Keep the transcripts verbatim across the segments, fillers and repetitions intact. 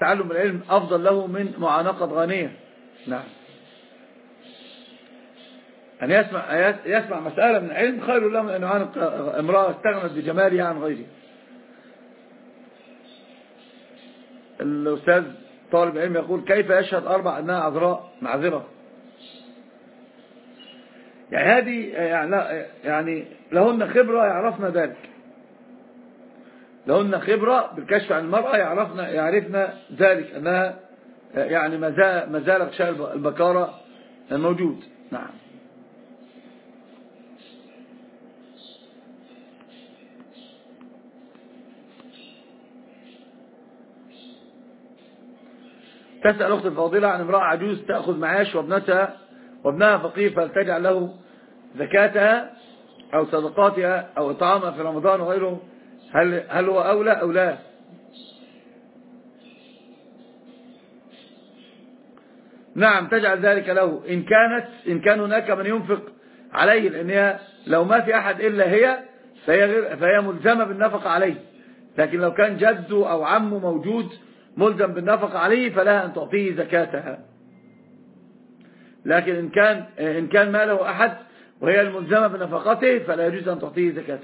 تعلم العلم أفضل له من معانقة غنية. نعم، أن يسمع, يسمع مسألة من العلم خير له من أن يعانق امرأة استغنت بجمالها عن غيره. الأستاذ طالب العلم يقول: كيف يشهد أربع أنها عذراء معذرة؟ يعني هذه يعني, يعني لهن خبرة يعرفنا ذلك، لهن خبرة بالكشف عن المرأة يعرفنا يعرفنا ذلك أنها يعني ما زال غشاء البكارة موجود. نعم. تسأل أخت الفاضلة عن امرأة عجوز تأخذ معاش وابنتها وابنها فقير، فلتجعل له زكاتها أو صدقاتها أو إطعامها في رمضان وغيره، هل, هل هو أولى أو لا؟ نعم، تجعل ذلك له إن كانت إن كان هناك من ينفق عليه، لأنها لو ما في أحد إلا هي فهي, فهي ملزمة بالنفقة عليه، لكن لو كان جده أو عمه موجود ملزم بالنفقة عليه فلها أن تعطيه زكاتها. لكن إن كان إن كان ما له أحد وهي الملزمة بنفقته فلا يجوز أن تعطيه زكاتها.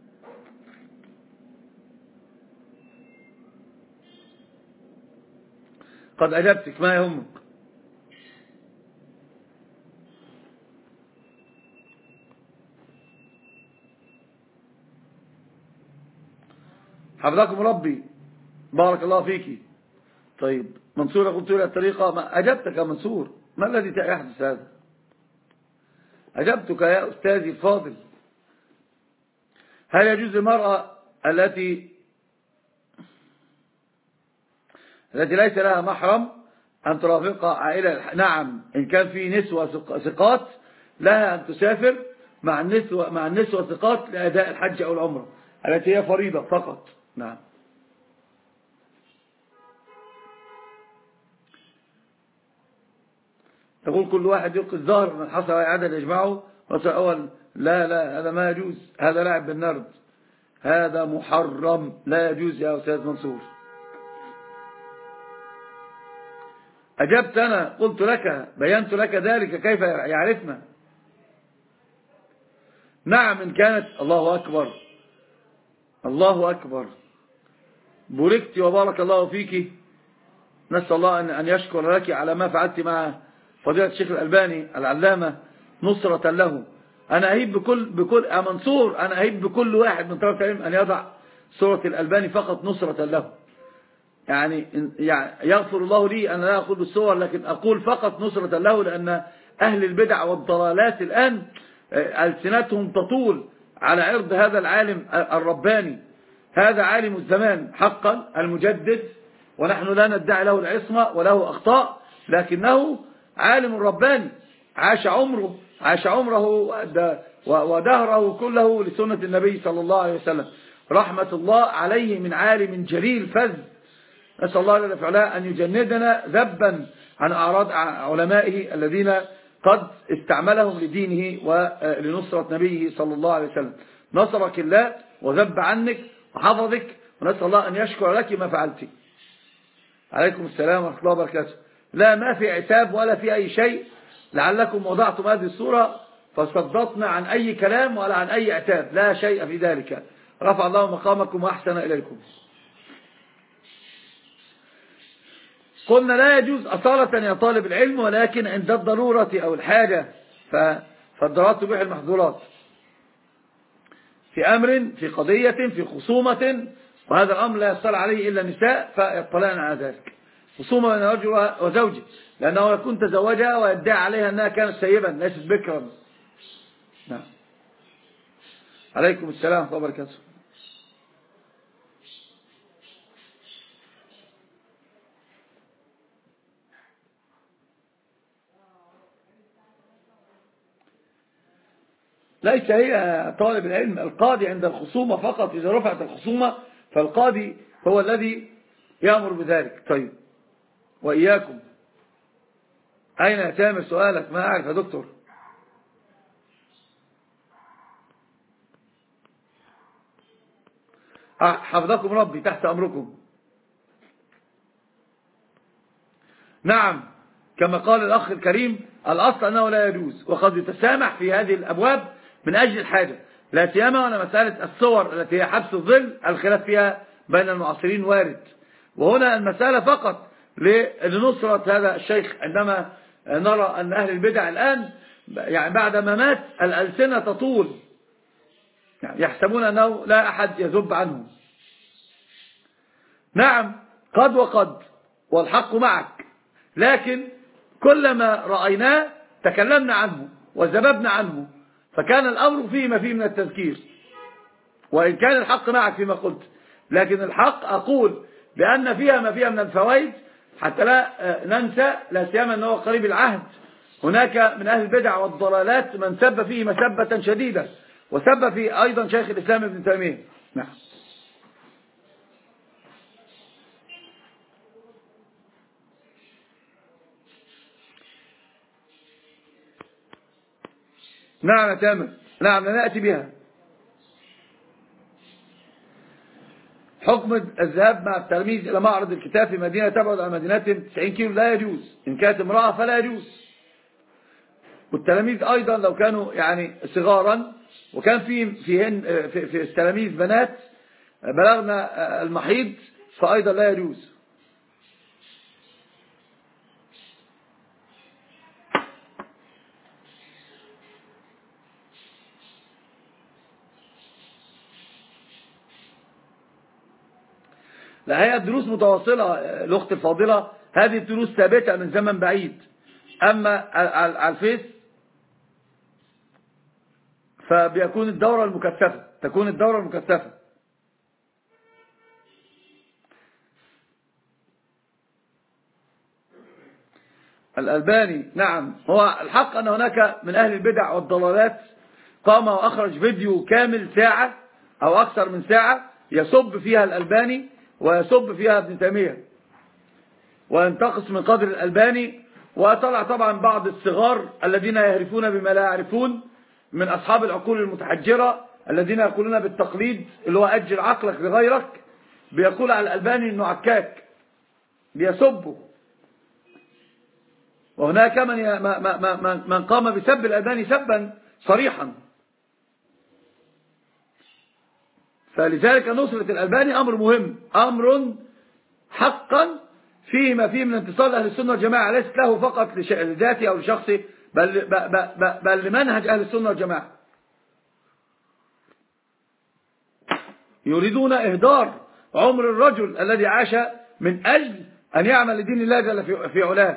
قد أجبتك، ما يهمك. حفظكم ربي، بارك الله فيك. طيب منصور، قلت له الطريقة، ما أجبتك يا منصور، ما الذي يحدث هذا؟ أجبتك يا أستاذي الفاضل. هل يجوز للمرأة التي التي ليس لها محرم أن ترافق عائلة؟ نعم، إن كان في نسوة ثقات لها أن تسافر مع النسوة مع النسوة ثقات لأداء الحج أو العمرة التي هي فريضة فقط. نعم. تقول كل واحد يلقي الظهر من حصل عدد يجمعه أول. لا لا، هذا ما يجوز، هذا لعب بالنرد، هذا محرم، لا يجوز يا أستاذ منصور. أجبت أنا، قلت لك، بينت لك ذلك كيف يعرفنا. نعم، إن كانت. الله أكبر، الله أكبر، بوركت وبارك الله فيك. نسأل الله أن يشكر لك على ما فعلت مع فضيلة الشيخ الألباني العلامة نصرة له. أنا أهيب بكل بكل يا منصور، أنا أهيب بكل واحد من طلبة العلم أن يضع سورة الألباني فقط نصرة له. يعني يعني يغفر الله لي أنا لا أقول بالصور، لكن أقول فقط نصرة له، لأن أهل البدع والضلالات الآن ألسنتهم تطول على عرض هذا العالم الرباني. هذا عالم الزمان حقا المجدد، ونحن لا ندعي له العصمة وله أخطاء، لكنه عالم رباني عاش عمره عاش عمره ودهره كله لسنة النبي صلى الله عليه وسلم، رحمة الله عليه، من عالم جليل فذ. نسأل الله جل وعلا أن يجندنا ذبا عن أعراض علمائه الذين قد استعملهم لدينه ولنصرة نبيه صلى الله عليه وسلم. نصرك الله وذب عنك وحفظك، ونسأل الله أن يشكر لك ما فعلت. عليكم السلام ورحمة الله وبركاته. لا، ما في عتاب ولا في أي شيء، لعلكم وضعتم هذه الصورة فصدتنا عن أي كلام ولا عن أي عتاب، لا شيء في ذلك. رفع الله مقامكم وأحسن إليكم. قلنا لا يجوز أصالة يا طالب العلم، ولكن عند الضرورة أو الحاجة فالضرورات تبيح المحظورات، في أمر، في قضية، في خصومة، وهذا الأمر لا يطلع عليه إلا النساء فيطلعن على ذلك. خصومة بين رجل وزوجه، لأنه يكون تزوجها ويدعي عليها أنها كانت سيبا ليست بكرا. نعم. عليكم السلام ورحمة الله وبركاته. ليس هي طالب العلم القاضي عند الخصومة فقط، إذا رفعت الخصومة فالقاضي هو الذي يأمر بذلك. طيب، وإياكم. أين يتامر سؤالك؟ ما أعرف يا دكتور. حفظكم ربي، تحت أمركم. نعم، كما قال الأخ الكريم الأصل أنه لا يجوز، وقد يتسامح في هذه الأبواب من أجل الحاجة، لا سيما وأن مسألة الصور التي هي حبس الظل الخلاف فيها بين المعاصرين وارد. وهنا المسألة فقط لنصرة هذا الشيخ، عندما نرى أن أهل البدع الآن يعني بعد ما مات الألسنة تطول، يعني يحسبون أنه لا أحد يذب عنه. نعم قد وقد والحق معك، لكن كلما رأيناه تكلمنا عنه وزببنا عنه، فكان الأمر فيه ما فيه من التذكير، وإن كان الحق معك فيما قلت، لكن الحق أقول بأن فيها ما فيها من الفوائد حتى لا ننسى، لا سيما أنه قريب العهد هناك من أهل البدع والضلالات من سب فيه مسبة شديدة، وسب فيه أيضا شيخ الإسلام ابن تيمية. نعم نعم يا تامر، نعم نأتي بها. حكم الذهاب مع التلميذ إلى معرض الكتاب في مدينة تبعد عن مدينتهم تسعين كيلو لا يجوز، إن كانت امرأة فلا يجوز. والتلاميذ أيضا لو كانوا يعني صغارا، وكان في في في, في التلاميذ بنات بلغنا المحيض فأيضا لا يجوز. لا، هي الدروس متواصلة الأخت الفاضلة، هذه الدروس ثابتة من زمن بعيد. أما على الفيس فبيكون الدورة المكثفة، تكون الدورة المكثفة. الألباني نعم، هو الحق أن هناك من أهل البدع والضلالات قام وأخرج فيديو كامل ساعة أو أكثر من ساعة يسب فيها الألباني ويسب فيها ابن تيمية وينتقص من قدر الألباني، وطلع طبعا بعض الصغار الذين يهرفون بما لا يعرفون من أصحاب العقول المتحجرة الذين يقولون بالتقليد اللي هو أجل عقلك لغيرك، بيقول على الألباني إنه عكاك، بيسبه. وهناك من من قام بسب الألباني سبا صريحا. فلذلك نصرة الألباني أمر مهم، أمر حقا فيه ما فيه من انتصار أهل السنة والجماعة، ليست له فقط لذاته أو لشخصه، بل, بل, بل لمنهج أهل السنة والجماعة. يريدون إهدار عمر الرجل الذي عاش من أجل أن يعمل لدين الله جل في علاه.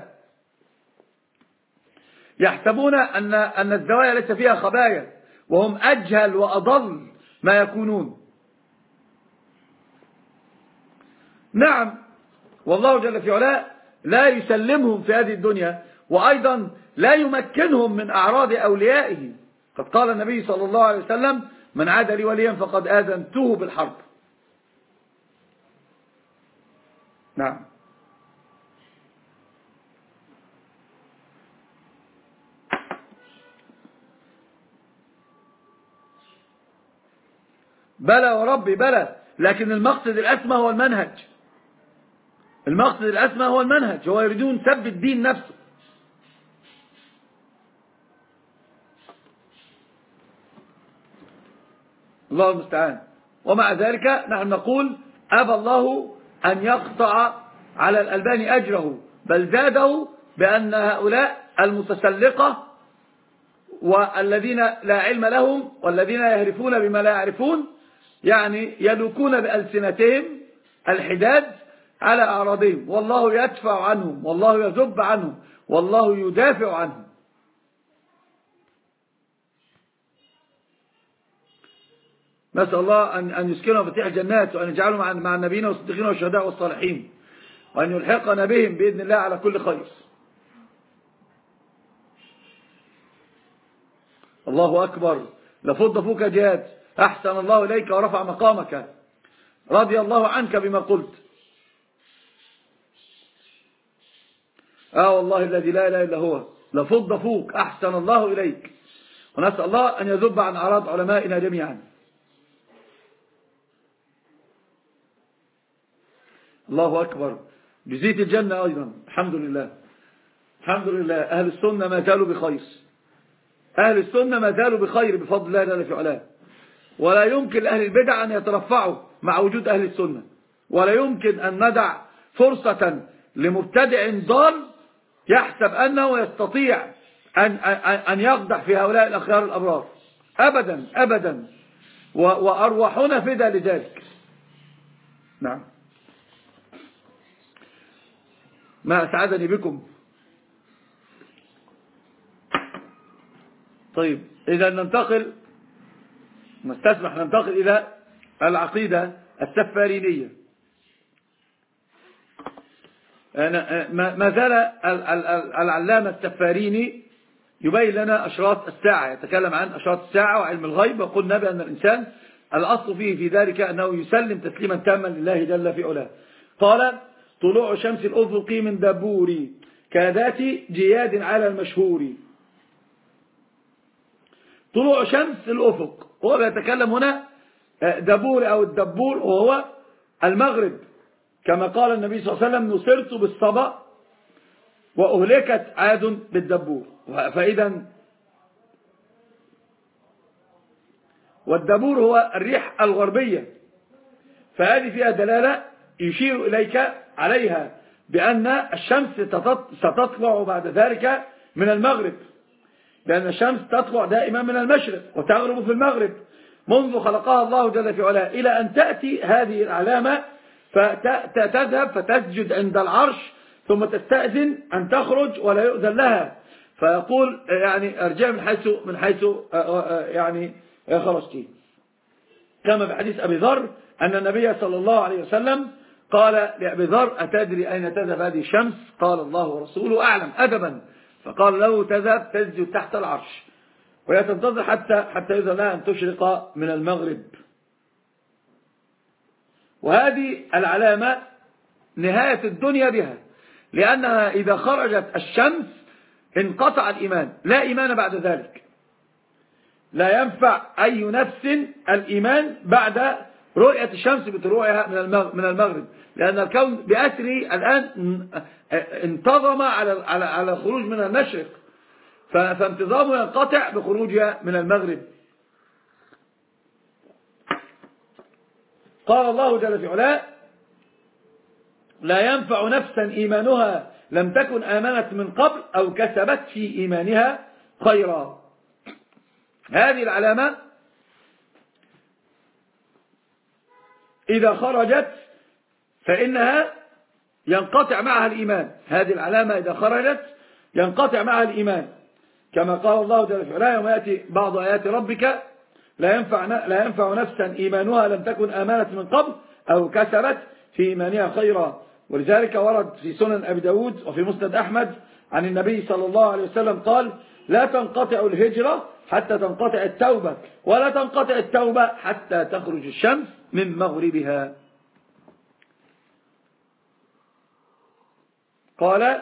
يحسبون أن أن الزوايا ليس فيها خبايا، وهم أجهل وأضل ما يكونون. نعم، والله جل في علاه لا يسلمهم في هذه الدنيا، وأيضا لا يمكنهم من أعراض أوليائه. قد قال النبي صلى الله عليه وسلم: من عاد لي وليا فقد آذنته بالحرب. نعم. بلى وربي بلى، لكن المقصد الأسمى هو المنهج. المقصد الأسمى هو المنهج، هو يريدون سب الدين نفسه. الله المستعان. ومع ذلك نحن نقول أبى الله أن يقطع على الألباني أجره، بل زاده بأن هؤلاء المتسلقة والذين لا علم لهم والذين يهرفون بما لا يعرفون يعني يلوكون بألسنتهم الحداد على أعراضهم، والله يدفع عنهم، والله يذب عنهم، والله يدافع عنهم. نسأل الله أن يسكنهم فتح الجنات، وأن يجعلهم مع النبيين والصديقين والشهداء والصالحين، وأن يلحقنا بهم بإذن الله على كل خير. الله أكبر. لفض فوك جهاد، أحسن الله إليك ورفع مقامك، رضي الله عنك بما قلت. آه والله الذي لا إله إلا هو، لفض فوك، أحسن الله إليك. ونسأل الله أن يذب عن أعراض علمائنا جميعا. الله أكبر. جزيت الجنة أيضا، الحمد لله. الحمد لله أهل السنة ما زالوا بخير، أهل السنة ما زالوا بخير بفضل الله جل في علاه. ولا يمكن لأهل البدع أن يترفعوا مع وجود أهل السنة، ولا يمكن أن ندع فرصة لمبتدع ضال يحسب أنه يستطيع أن, أن يقدح في هؤلاء الأخيار الأبرار. أبدا أبدا، وأرواحنا فدى لذلك. نعم. ما أسعدني بكم. طيب إذا ننتقل نستسمح ننتقل إلى العقيدة السفارينية. ما زال العلامة السفاريني يبين لنا أشراط الساعة، يتكلم عن أشراط الساعة وعلم الغيب، وقلنا بأن الإنسان الأصل فيه في ذلك أنه يسلم تسليما تاما لله جل في علاه. قال: طلوع شمس الأفق من دبور كذات جياد على المشهور. طلوع شمس الأفق، هو يتكلم هنا دبور أو الدبور، وهو المغرب، كما قال النبي صلى الله عليه وسلم: نصرت بالصبا وأهلكت عاد بالدبور. فإذا والدبور هو الريح الغربية، فهذه فيها دلالة يشير إليك عليها بأن الشمس ستطلع بعد ذلك من المغرب، لأن الشمس تطلع دائما من المشرق وتغرب في المغرب منذ خلقها الله جل في علاه، إلى أن تأتي هذه العلامة فتذهب فتسجد عند العرش، ثم تستأذن أن تخرج ولا يؤذن لها، فيقول يعني ارجع من حيث من حيث يعني خرجتي. كما في حديث أبي ذر أن النبي صلى الله عليه وسلم قال لأبي ذر: أتدري أين تذهب هذه الشمس؟ قال: الله ورسوله أعلم. أدبا فقال له: تذهب تسجد تحت العرش، وهي تنتظر حتى حتى يؤذن لها أن تشرق من المغرب. وهذه العلامة نهاية الدنيا بها، لأنها إذا خرجت الشمس انقطع الإيمان، لا إيمان بعد ذلك. لا ينفع أي نفس الإيمان بعد رؤية الشمس بطلوعها من المغرب، لأن الكون بأسره الآن انتظم على على على الخروج من المشرق، فانتظامه ينقطع بخروجها من المغرب. قال الله جل في علاه: لا ينفع نفسا إيمانها لم تكن آمنت من قبل أو كسبت في إيمانها خيرا. هذه العلامة إذا خرجت فإنها ينقطع معها الإيمان، هذه العلامة إذا خرجت ينقطع معها الإيمان، كما قال الله جل وعلا: يوم يأتي بعض آيات ربك لا ينفع لا ينفع نفسا إيمانها لم تكن آمنت من قبل أو كسبت في إيمانها خيرا. ولذلك ورد في سنن أبي داود وفي مسند أحمد عن النبي صلى الله عليه وسلم قال: لا تنقطع الهجرة حتى تنقطع التوبة، ولا تنقطع التوبة حتى تخرج الشمس من مغربها. قال: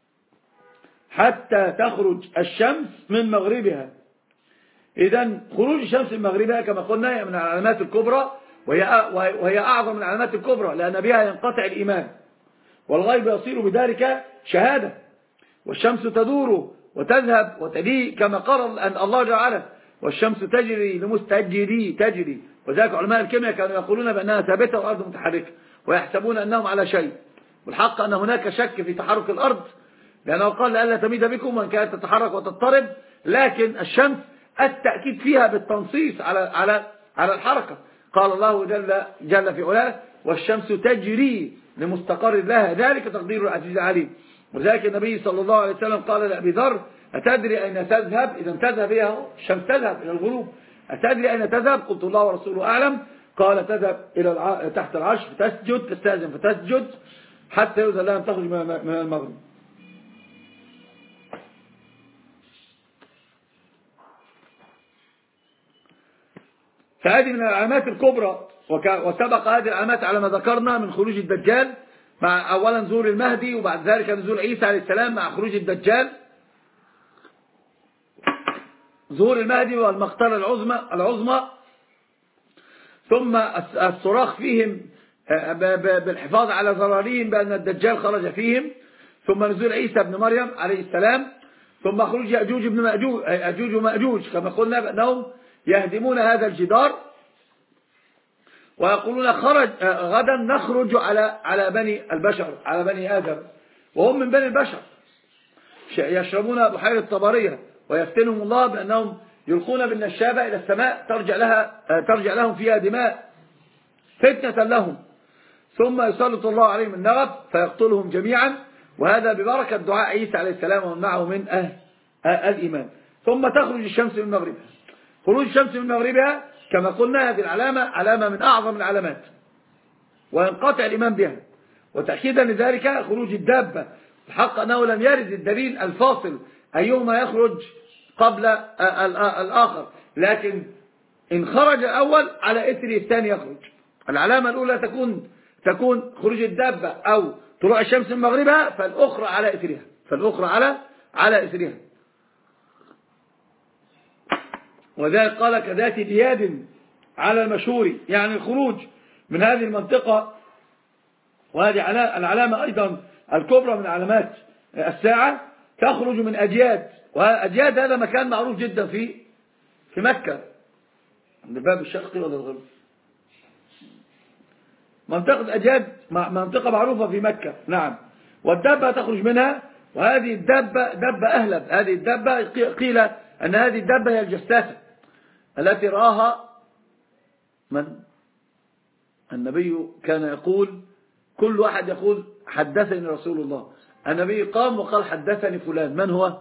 حتى تخرج الشمس من مغربها. إذن خروج الشمس من مغربها كما قلنا هي من العلامات الكبرى، وهي, وهي أعظم من العلامات الكبرى، لأن بها ينقطع الإيمان، والغيب يصير بذلك شهادة، والشمس تدور وتذهب وتجي كما قال أن الله جعله: والشمس تجري لمستجري تجري. وذلك علماء الكيمياء كانوا يقولون بأنها ثابتة والأرض متحركة، ويحسبون أنهم على شيء، والحق أن هناك شك في تحرك الأرض، لأنه قال: لألا تميد بكم وإن كانت تتحرك وتضطرب. لكن الشمس التأكيد فيها بالتنصيص على على على الحركة. قال الله جل جل في علاه: والشمس تجري لمستقر لها، ذلك تقدير العزيز العليم. وذلك النبي صلى الله عليه وسلم قال لأبي ذر: أتدري أين تذهب؟ إذا تذهب بها الشمس تذهب إلى الغروب. أتدري أين تذهب؟ قلت: الله ورسوله أعلم. قال: تذهب إلى الع... تحت العرش فتسجد، تستأذن فتسجد حتى يؤذن لها أن تخرج من المغرب. فهذه من العلامات الكبرى، وسبق هذه العلامات على ما ذكرنا من خروج الدجال، مع أولا نزول المهدي، وبعد ذلك نزول عيسى عليه السلام مع خروج الدجال. ظهور المهدي والمقتلة العظمى العظمى ثم الصراخ فيهم بالحفاظ على ذراريهم بأن الدجال خرج فيهم، ثم نزول عيسى بن مريم عليه السلام، ثم خروج يأجوج بن مأجوج يأجوج ومأجوج كما قلنا بأنهم يهدمون هذا الجدار ويقولون خرج غدا نخرج على على بني البشر، على بني آدم، وهم من بني البشر يشربون بحيرة طبرية، ويفتنهم الله بأنهم يلقون بالنشابة إلى السماء ترجع لها ترجع لهم فيها دماء فتنة لهم، ثم يسلط الله عليهم النغب فيقتلهم جميعا، وهذا ببركة دعاء عيسى عليه السلام ومن معه من أهل الإيمان. ثم تخرج الشمس من مغربها. خروج الشمس من مغربها كما قلنا هذه العلامة علامة من أعظم العلامات وينقطع الإيمان بها. وتأكيدا لذلك خروج الدابة، الحق أنه لم يرد الدليل الفاصل أيهما يخرج قبل الآخر، لكن إن خرج الأول على إثر الثاني يخرج. العلامة الأولى تكون تكون خروج الدابة أو طلوع الشمس من مغربها، فالأخرى على إثرها فالأخرى على على إثرها. وذلك قال كذات دياد على المشهور، يعني الخروج من هذه المنطقة، وهذه العلامة أيضا الكبرى من علامات الساعة، تخرج من أجياد، وأجياد هذا مكان معروف جدا في في مكة عند الباب الشرقي ولا الغربي. منطقة أجياد منطقة معروفة في مكة، نعم. والدابة تخرج منها، وهذه الدابة دابة أهلب. هذه الدابة قيل أن هذه الدابة هي الجساسة التي رآها من؟ النبي كان يقول، كل واحد يقول حدثني رسول الله. النبي قام وقال حدثني فلان. من هو؟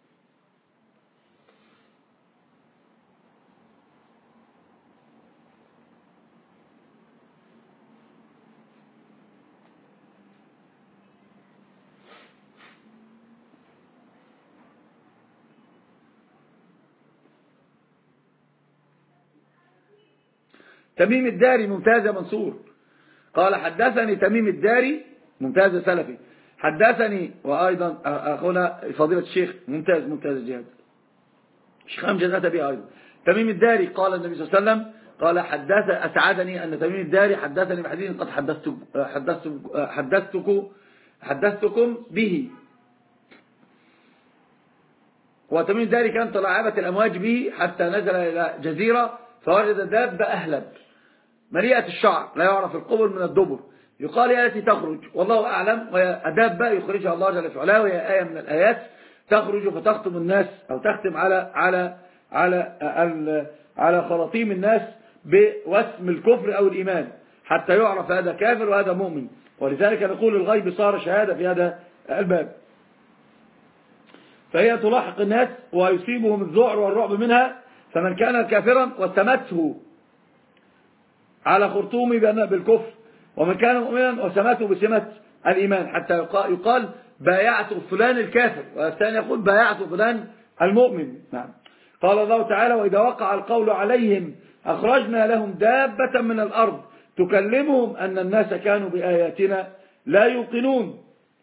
تميم الداري. ممتاز يا منصور. قال حدثني تميم الداري، ممتاز سلفي. حدثني وأيضا أخونا فضيلة الشيخ، ممتاز ممتاز الجهاد، الشيخ أمجد أتى به أيضا. تميم الداري قال النبي صلى الله عليه وسلم قال حدث أسعدني أن تميم الداري حدثني بحديث قد حدثتكم حدثتكم حدثتكم به. وتميم الداري كان تلاعبت الأمواج به حتى نزل إلى جزيرة فوجد دابة أهلب مليئة الشعر لا يعرف القبر من الدبر، يقال هي التي تخرج، والله أعلم، وهي دابة يخرجها الله جل في علاه، وهي آية من الآيات تخرج فتختم الناس أو تختم على على على على خراطيم الناس بوسم الكفر أو الإيمان حتى يعرف هذا كافر وهذا مؤمن. ولذلك نقول الغيب صار شهادة في هذا الباب. فهي تلاحق الناس ويصيبهم الذعر والرعب منها، فمن كان كافرا وسمته على خرطومه بالكفر، ومن كان مؤمنا وسمته بسمة الإيمان، حتى يقال بايعت فلان الكافر، والثاني يقول بايعت فلان المؤمن. نعم. قال الله تعالى وإذا وقع القول عليهم أخرجنا لهم دابة من الأرض تكلمهم أن الناس كانوا بآياتنا لا يوقنون.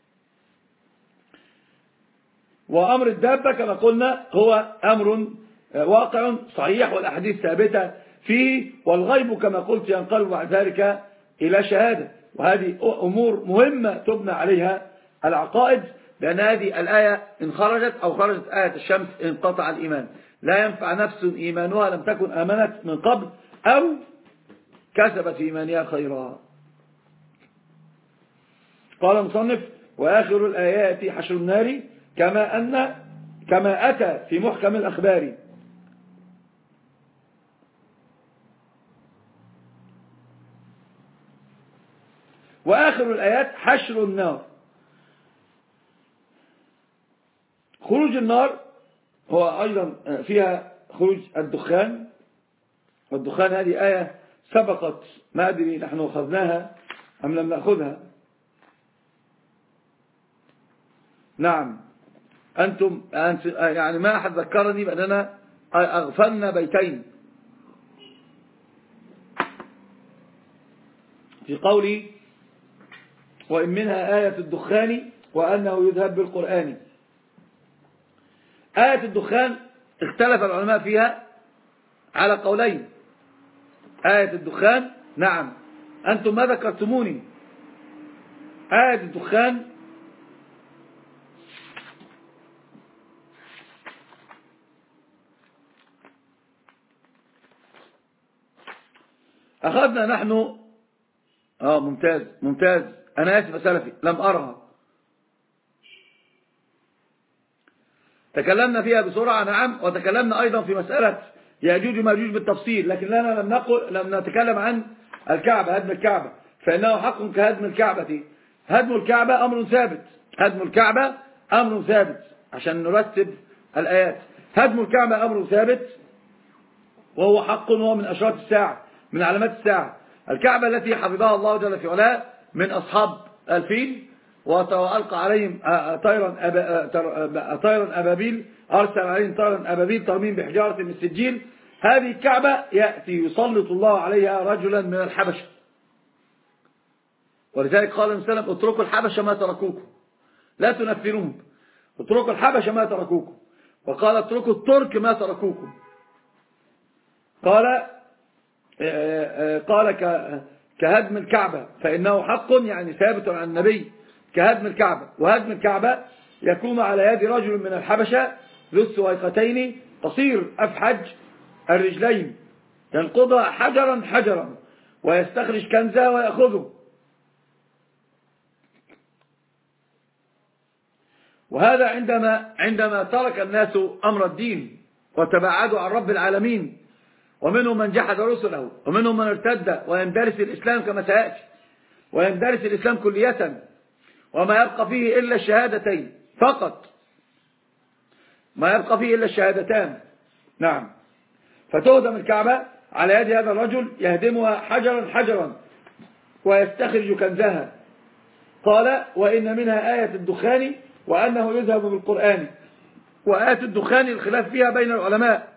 وأمر الدابة كما قلنا هو أمر واقع صحيح والأحاديث ثابتة فيه، والغيب كما قلت ينقلب بعد ذلك إلى شهادة. وهذه أمور مهمة تبنى عليها العقائد، لأن هذه الآية إن خرجت أو خرجت آية الشمس انقطع الإيمان، لا ينفع نفس إيمانها لم تكن آمنت من قبل أو كسبت في إيمانها خيرا. قال المصنف وآخر الآيات حشر النار كما أن كما أتى في محكم الأخبار. وآخر الآيات حشر النار. خروج النار هو أيضا فيها خروج الدخان، والدخان هذه آية سبقت، ما أدري نحن أخذناها أم لم نأخذها. نعم أنتم يعني ما أحد ذكرني بأننا أغفلنا بيتين في قولي وإن منها آية الدخان وأنه يذهب بالقرآن. آية الدخان اختلف العلماء فيها على قولين. آية الدخان نعم أنتم ما ذكرتموني. آية الدخان أخذنا نحن آه ممتاز ممتاز أنا آسف سلفي لم أرها. تكلمنا فيها بسرعة نعم، وتكلمنا أيضا في مسألة يأجوج ومأجوج بالتفصيل، لكننا لم نقل لم نتكلم عن الكعبة، هدم الكعبة، فإنه حق كهدم الكعبة. هدم الكعبة أمر ثابت، هدم الكعبة أمر ثابت عشان نرتب الآيات. هدم الكعبة أمر ثابت وهو حق، وهو من أشراط الساعة، من علامات الساعة. الكعبة التي حفظها الله جل في علاه من أصحاب الفيل وألقى عليهم طيرا طيرا أبابيل، أرسل عليهم طيرا أبابيل ترميم بحجارة من سجيل. هذه الكعبة يأتي يسلط الله عليها رجلا من الحبشة، ولذلك قال النبي صلى الله عليه وسلم اتركوا الحبشة ما تركوكم، لا تنفرون، اتركوا الحبشة ما تركوكم. وقال اتركوا الترك ما تركوكم. قال قال كهدم الكعبة فإنه حق، يعني ثابت عن النبي كهدم الكعبة. وهدم الكعبة يكون على يد رجل من الحبشة ذو السويقتين قصير أفحج الرجلين، ينقضها حجرا حجرا ويستخرج كنزها ويأخذه. وهذا عندما عندما ترك الناس أمر الدين وتبعدوا عن رب العالمين، ومنهم من جحد رسله، ومنهم من ارتد ويندرس الإسلام كما سيأتي، ويندرس الإسلام كلية، وما يبقى فيه إلا الشهادتين فقط، ما يبقى فيه إلا الشهادتان. نعم. فتهدم الكعبة على يد هذا الرجل يهدمها حجرا حجرا ويستخرج كنزها. قال وإن منها آية الدخان وأنه يذهب بالقرآن. وآية الدخان الخلاف فيها بين العلماء،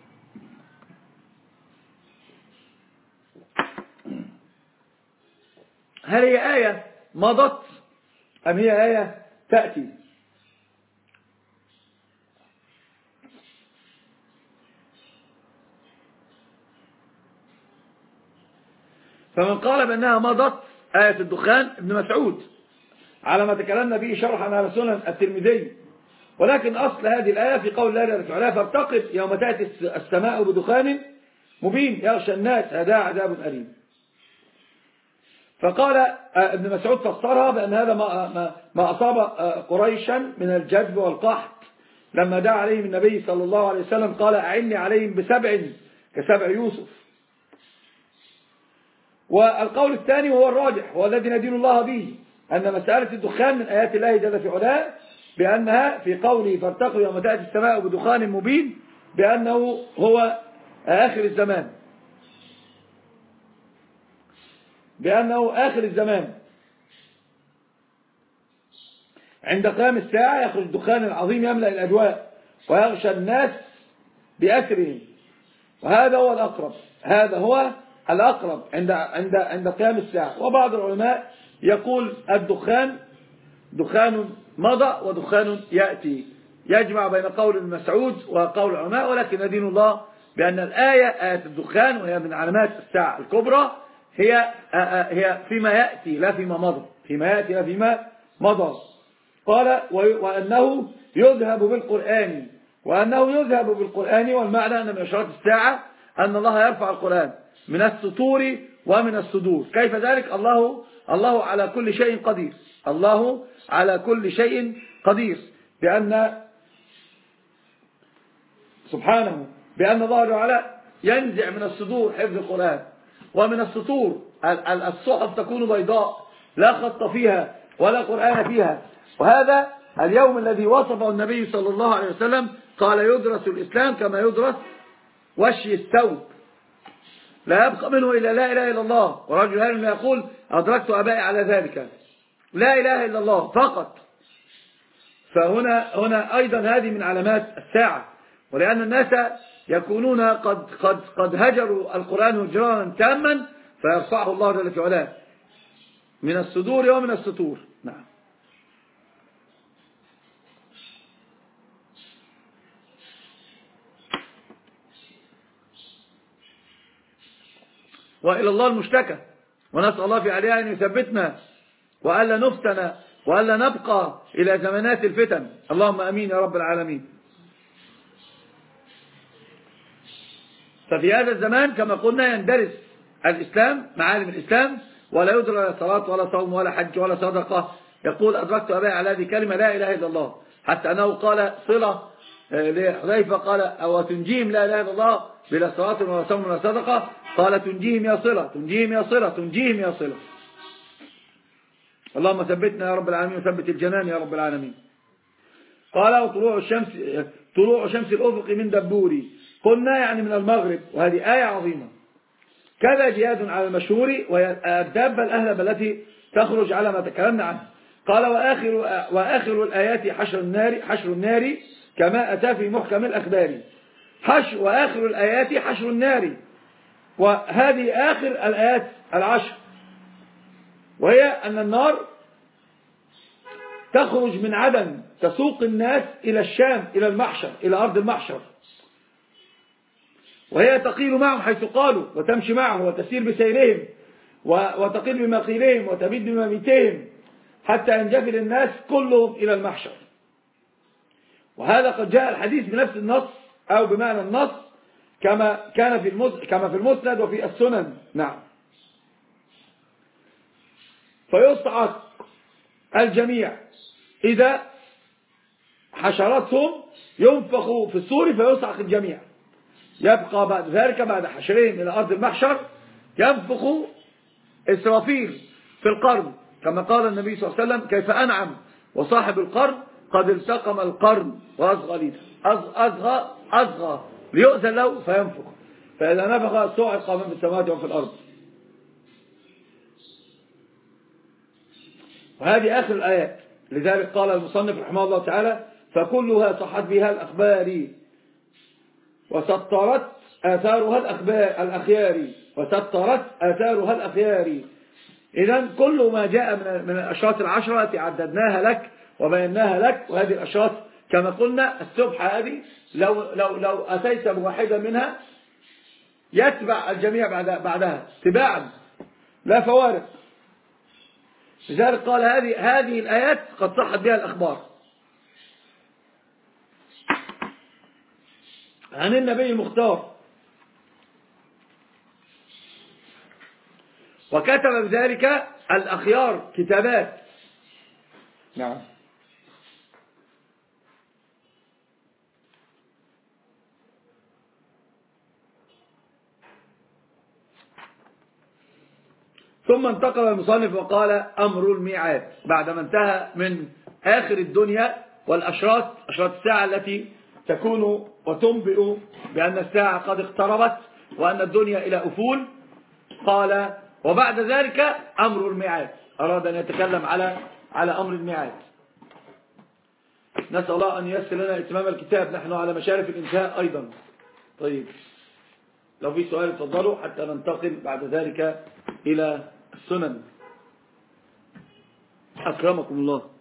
هل هي آية مضت أم هي آية تأتي؟ فمن قال بأنها مضت آية الدخان ابن مسعود على ما تكلمنا به شرحا على سنن الترمذي، ولكن أصل هذه الآية في قول الله جل وعلا فارتقب يوم تأتي السماء بدخان مبين يغشى الناس هذا عذاب أليم. فقال ابن مسعود فسرها بأن هذا ما ما أصاب قريشا من الجدب والقحط لما دعا عليهم النبي صلى الله عليه وسلم قال أعني عليهم بسبع كسبع يوسف. والقول الثاني وهو الراجح هو الذي ندين الله به، أن مسألة الدخان من آيات الله جل في علاه، بأنها في قوله فارتقوا يوم تأتي السماء بدخان مبين، بأنه هو آخر الزمان، بأنه آخر الزمان عند قيام الساعة يخرج الدخان العظيم يملأ الأجواء ويغشى الناس بأسرهم. وهذا هو الأقرب، هذا هو الأقرب عند عند عند قيام الساعة. وبعض العلماء يقول الدخان دخان مضى ودخان يأتي، يجمع بين قول المسعود وقول العلماء، ولكن ندين الله بأن الآية آية الدخان وهي من علامات الساعة الكبرى هي هي فيما يأتي لا فيما مضى، فيما يأتي لا فيما مضى. قال وأنه يذهب بالقرآن، وأنه يذهب بالقرآن، والمعنى أن من أشراط الساعة أن الله يرفع القرآن من السطور ومن الصدور. كيف ذلك؟ الله الله على كل شيء قدير، الله على كل شيء قدير، بأن سبحانه بأن الله تعالى ينزع من الصدور حفظ القرآن، ومن السطور الصحف تكون بيضاء لا خط فيها ولا قرآن فيها. وهذا اليوم الذي وصفه النبي صلى الله عليه وسلم قال يدرس الإسلام كما يدرس وشي الثوب، لا يبقى منه إلا لا إله إلا الله. ورجل هل يقول أدركت أبائي على ذلك، لا إله إلا الله فقط. فهنا هنا أيضا هذه من علامات الساعة، ولأن الناس يكونون قد قد قد هجروا القرآن هجرانا تاما فيرفعه الله جل وعلا من الصدور ومن السطور. نعم. وإلى الله المشتكى، ونسأل الله في عليها أن يثبتنا وألا نفتن وألا نبقى إلى زمانات الفتن، اللهم أمين يا رب العالمين. ففي هذا الزمان كما قلنا يندرس الإسلام، معالم الإسلام، ولا يدرى لا صلاة ولا صوم ولا حج ولا صدقة. يقول أدركت أبي على هذه كلمة لا إله إلا الله، حتى أنه قال صلة لحذيفة قال أو تنجيهم لا إله إلا الله بلا صلاة ولا صوم ولا صدقة، قال تنجيهم يا صلة تنجيهم يا صلة تنجيهم يا صلة. اللهم ثبتنا يا رب العالمين وثبت الجنان يا رب العالمين. قال طلوع الشمس طلوع شمس الأفق من دبوري، قلنا يعني من المغرب، وهذه آية عظيمة. كذا جهاد على المشهور وهي الدابة الأهلب التي تخرج على ما تكلمنا عنه. قال وآخر, وآخر الآيات حشر النار حشر النار كما أتى في محكم الأخبار. حشر وآخر الآيات حشر النار، وهذه آخر الآيات العشر، وهي أن النار تخرج من عدن تسوق الناس إلى الشام إلى المحشر إلى أرض المحشر، وهي تقيل معهم حيث قالوا وتمشي معهم وتسير بسيرهم وتقيل بمقيلهم وتبيد بمميتهم حتى ينجفل الناس كلهم إلى المحشر. وهذا قد جاء الحديث بنفس النص أو بمعنى النص كما كان في المسند كما في المسند وفي السنن. نعم. فيصعق الجميع إذا حشرتهم ينفخوا في الصور فيصعق الجميع. يبقى بعد ذلك بعد حشرهم إلى أرض المحشر ينفخ إسرافيل في القرن، كما قال النبي صلى الله عليه وسلم كيف أنعم وصاحب القرن قد التقم القرن وأصغى ليدا أصغى أصغى ليؤذن له فينفخ، فإذا نفخ صعق من في السماوات وفي الأرض. وهذه آخر الآيات، لذلك قال المصنف رحمه الله تعالى فكلها صحت بها الأخبار وسطرت آثارها الأخبار الأخيار وسطرت آثارها الأخيار. إذن كل ما جاء من من الأشراط العشرة التي عددناها لك وبيناها لك، وهذه الأشراط كما قلنا السبحة هذه لو لو لو أتيت بواحدة منها يتبع الجميع بعد بعدها تباعا لا فوارق. لذلك قال هذه هذه الآيات قد صحت بها الأخبار عن النبي المختار، وكتب بذلك الأخيار كتابات. نعم. ثم انتقل المصنف وقال أمر الميعاد بعدما انتهى من آخر الدنيا والأشراط أشراط الساعة التي تكون وتنبئ بأن الساعة قد اقتربت وأن الدنيا إلى أفول. قال وبعد ذلك أمر الميعاد، أراد أن يتكلم على على أمر الميعاد. نسأل الله أن ييسر لنا إتمام الكتاب، نحن على مشارف الإنتهاء أيضا. طيب لو في سؤال تفضلوا حتى ننتقل بعد ذلك إلى السنن. أكرمكم الله.